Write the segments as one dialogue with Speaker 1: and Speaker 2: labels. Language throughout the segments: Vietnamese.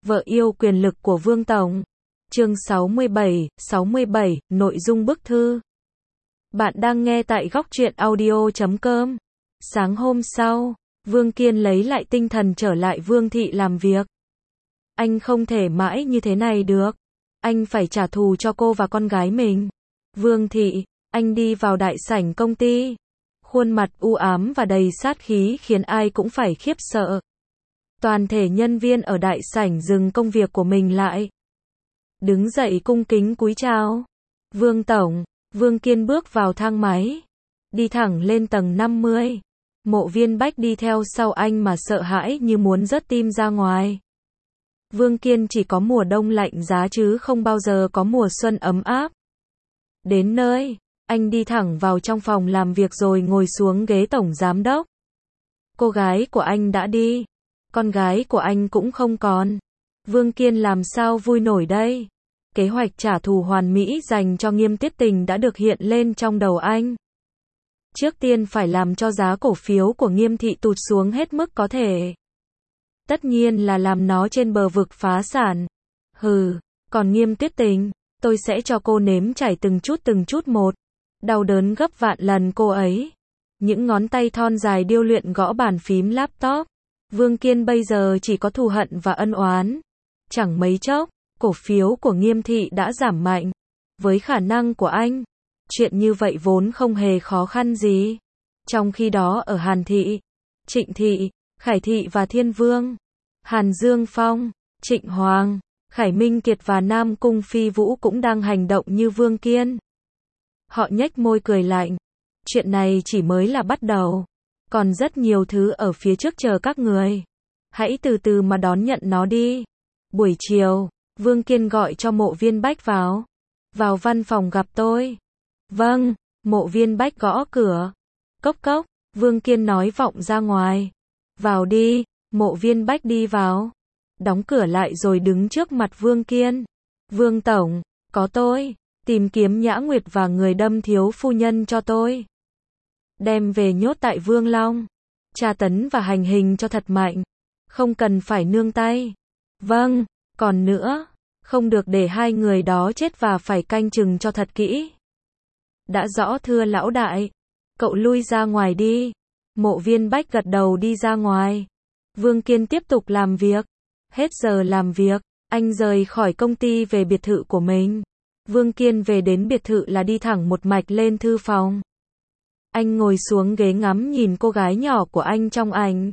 Speaker 1: Vợ yêu quyền lực của Vương Tổng. Chương 67, nội dung bức thư. Bạn đang nghe tại góc truyện audio.com. Sáng hôm sau, Vương Kiên lấy lại tinh thần trở lại Vương thị làm việc. Anh không thể mãi như thế này được. Anh phải trả thù cho cô và con gái mình. Vương thị, anh đi vào đại sảnh công ty. Khuôn mặt u ám và đầy sát khí khiến ai cũng phải khiếp sợ. Toàn thể nhân viên ở đại sảnh dừng công việc của mình lại. Đứng dậy cung kính cúi chào. Vương Tổng, Vương Kiên bước vào thang máy. Đi thẳng lên tầng 50. Mộ Viên Bách đi theo sau anh mà sợ hãi như muốn rớt tim ra ngoài. Vương Kiên chỉ có mùa đông lạnh giá chứ không bao giờ có mùa xuân ấm áp. Đến nơi, anh đi thẳng vào trong phòng làm việc rồi ngồi xuống ghế tổng giám đốc. Cô gái của anh đã đi. Con gái của anh cũng không còn. Vương Kiên làm sao vui nổi đây? Kế hoạch trả thù hoàn mỹ dành cho Nghiêm Tuyết Tình đã được hiện lên trong đầu anh. Trước tiên phải làm cho giá cổ phiếu của Nghiêm thị tụt xuống hết mức có thể. Tất nhiên là làm nó trên bờ vực phá sản. Còn Nghiêm Tuyết Tình, tôi sẽ cho cô nếm trải từng chút một. Đau đớn gấp vạn lần cô ấy. Những ngón tay thon dài điêu luyện gõ bàn phím laptop. Vương Kiên bây giờ chỉ có thù hận và ân oán. Chẳng mấy chốc, cổ phiếu của Nghiêm thị đã giảm mạnh. Với khả năng của anh, chuyện như vậy vốn không hề khó khăn gì. Trong khi đó ở Hàn thị, Trịnh thị, Khải thị và Thiên Vương, Hàn Dương Phong, Trịnh Hoàng, Khải Minh Kiệt và Nam Cung Phi Vũ cũng đang hành động như Vương Kiên. Họ nhếch môi cười lạnh. Chuyện này chỉ mới là bắt đầu. Còn rất nhiều thứ ở phía trước chờ các người. Hãy từ từ mà đón nhận nó đi. Buổi chiều, Vương Kiên gọi cho Mộ Viên Bách vào. Vào văn phòng gặp tôi. Vâng, Mộ Viên Bách gõ cửa. Cốc cốc, Vương Kiên nói vọng ra ngoài. Vào đi, Mộ Viên Bách đi vào. Đóng cửa lại rồi đứng trước mặt Vương Kiên. Vương Tổng, có tôi. Tìm kiếm Nhã Nguyệt và người đâm thiếu phu nhân cho tôi. Đem về nhốt tại Vương Long. Tra tấn và hành hình cho thật mạnh. Không cần phải nương tay. Vâng, còn nữa, không được để hai người đó chết và phải canh chừng cho thật kỹ. Đã rõ thưa lão đại. Cậu lui ra ngoài đi. Mộ Viên Bách gật đầu đi ra ngoài. Vương Kiên tiếp tục làm việc. Hết giờ làm việc, anh rời khỏi công ty về biệt thự của mình. Vương Kiên về đến biệt thự là đi thẳng một mạch lên thư phòng. Anh ngồi xuống ghế ngắm nhìn cô gái nhỏ của anh trong ảnh.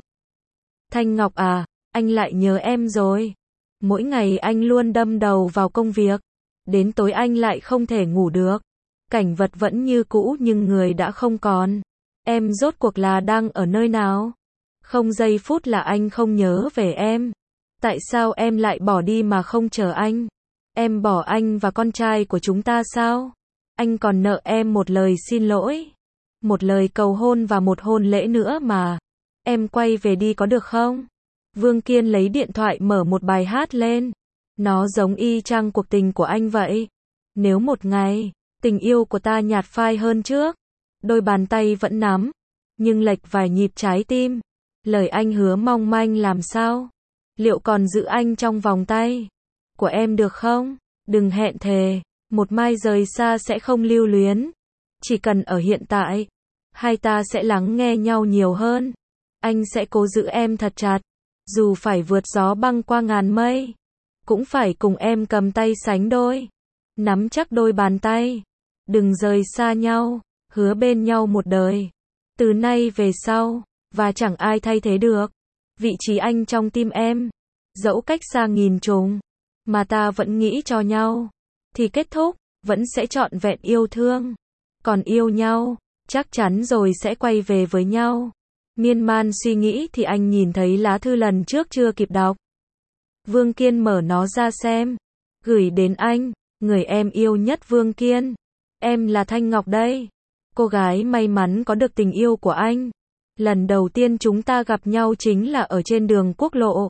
Speaker 1: Thanh Ngọc à, anh lại nhớ em rồi. Mỗi ngày anh luôn đâm đầu vào công việc. Đến tối anh lại không thể ngủ được. Cảnh vật vẫn như cũ nhưng người đã không còn. Em rốt cuộc là đang ở nơi nào? Không giây phút là anh không nhớ về em. Tại sao em lại bỏ đi mà không chờ anh? Em bỏ anh và con trai của chúng ta sao? Anh còn nợ em một lời xin lỗi. Một lời cầu hôn và một hôn lễ nữa mà. Em quay về đi có được không? Vương Kiên lấy điện thoại mở một bài hát lên. Nó giống y chang cuộc tình của anh vậy. Nếu một ngày, tình yêu của ta nhạt phai hơn trước. Đôi bàn tay vẫn nắm. Nhưng lệch vài nhịp trái tim. Lời anh hứa mong manh làm sao? Liệu còn giữ anh trong vòng tay của em được không? Đừng hẹn thề. Một mai rời xa sẽ không lưu luyến. Chỉ cần ở hiện tại. Hai ta sẽ lắng nghe nhau nhiều hơn. Anh sẽ cố giữ em thật chặt. Dù phải vượt gió băng qua ngàn mây. Cũng phải cùng em cầm tay sánh đôi. Nắm chắc đôi bàn tay. Đừng rời xa nhau. Hứa bên nhau một đời. Từ nay về sau. Và chẳng ai thay thế được. Vị trí anh trong tim em. Dẫu cách xa nghìn trùng. Mà ta vẫn nghĩ cho nhau. Thì kết thúc. Vẫn sẽ trọn vẹn yêu thương. Còn yêu nhau. Chắc chắn rồi sẽ quay về với nhau. Miên man suy nghĩ thì anh nhìn thấy lá thư lần trước chưa kịp đọc. Vương Kiên mở nó ra xem. Gửi đến anh, người em yêu nhất Vương Kiên. Em là Thanh Ngọc đây. Cô gái may mắn có được tình yêu của anh. Lần đầu tiên chúng ta gặp nhau chính là ở trên đường quốc lộ.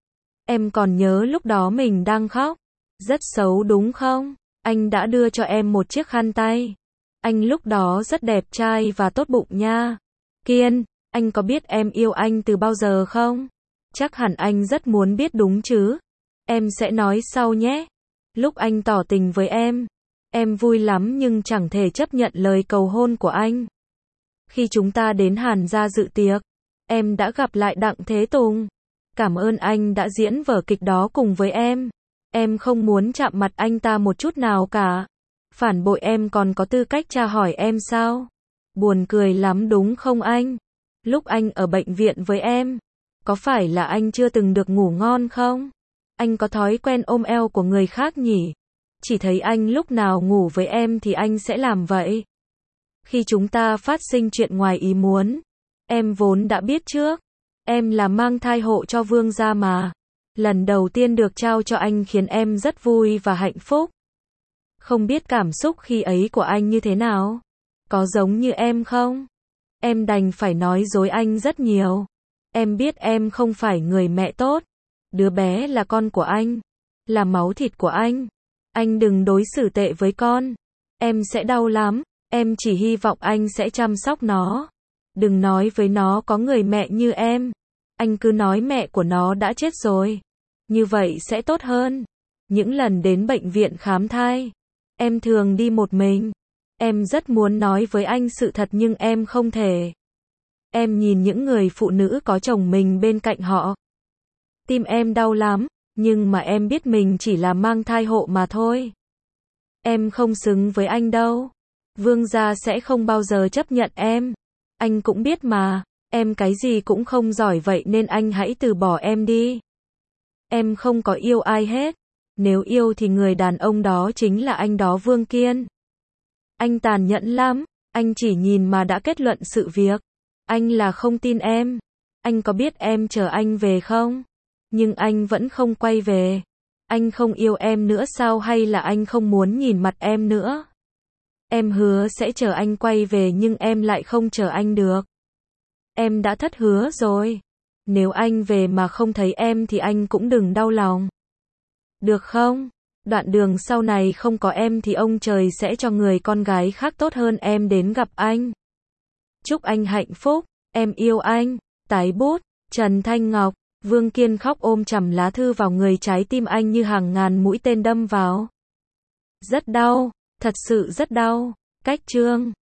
Speaker 1: Em còn nhớ lúc đó mình đang khóc. Rất xấu đúng không? Anh đã đưa cho em một chiếc khăn tay. Anh lúc đó rất đẹp trai và tốt bụng nha. Kiên, anh có biết em yêu anh từ bao giờ không? Chắc hẳn anh rất muốn biết đúng chứ? Em sẽ nói sau nhé. Lúc anh tỏ tình với em vui lắm nhưng chẳng thể chấp nhận lời cầu hôn của anh. Khi chúng ta đến Hàn gia dự tiệc, em đã gặp lại Đặng Thế Tùng. Cảm ơn anh đã diễn vở kịch đó cùng với em. Em không muốn chạm mặt anh ta một chút nào cả. Phản bội em còn có tư cách tra hỏi em sao? Buồn cười lắm đúng không anh? Lúc anh ở bệnh viện với em, có phải là anh chưa từng được ngủ ngon không? Anh có thói quen ôm eo của người khác nhỉ? Chỉ thấy anh lúc nào ngủ với em thì anh sẽ làm vậy. Khi chúng ta phát sinh chuyện ngoài ý muốn, em vốn đã biết trước. Em là mang thai hộ cho Vương gia mà. Lần đầu tiên được trao cho anh khiến em rất vui và hạnh phúc. Không biết cảm xúc khi ấy của anh như thế nào? Có giống như em không? Em đành phải nói dối anh rất nhiều. Em biết em không phải người mẹ tốt. Đứa bé là con của anh, là máu thịt của anh. Anh đừng đối xử tệ với con. Em sẽ đau lắm. Em chỉ hy vọng anh sẽ chăm sóc nó. Đừng nói với nó có người mẹ như em. Anh cứ nói mẹ của nó đã chết rồi. Như vậy sẽ tốt hơn. Những lần đến bệnh viện khám thai, em thường đi một mình. Em rất muốn nói với anh sự thật nhưng em không thể. Em nhìn những người phụ nữ có chồng mình bên cạnh họ. Tim em đau lắm, nhưng mà em biết mình chỉ là mang thai hộ mà thôi. Em không xứng với anh đâu. Vương gia sẽ không bao giờ chấp nhận em. Anh cũng biết mà, em cái gì cũng không giỏi vậy nên anh hãy từ bỏ em đi. Em không có yêu ai hết. Nếu yêu thì người đàn ông đó chính là anh đó Vương Kiên. Anh tàn nhẫn lắm, anh chỉ nhìn mà đã kết luận sự việc. Anh là không tin em. Anh có biết em chờ anh về không? Nhưng anh vẫn không quay về. Anh không yêu em nữa sao hay là anh không muốn nhìn mặt em nữa? Em hứa sẽ chờ anh quay về nhưng em lại không chờ anh được. Em đã thất hứa rồi. Nếu anh về mà không thấy em thì anh cũng đừng đau lòng. Được không? Đoạn đường sau này không có em thì ông trời sẽ cho người con gái khác tốt hơn em đến gặp anh. Chúc anh hạnh phúc. Em yêu anh. Tái bút. Trần Thanh Ngọc. Vương Kiên khóc ôm chầm lá thư vào người, trái tim anh như hàng ngàn mũi tên đâm vào. Rất đau. Thật sự rất đau. Cách chương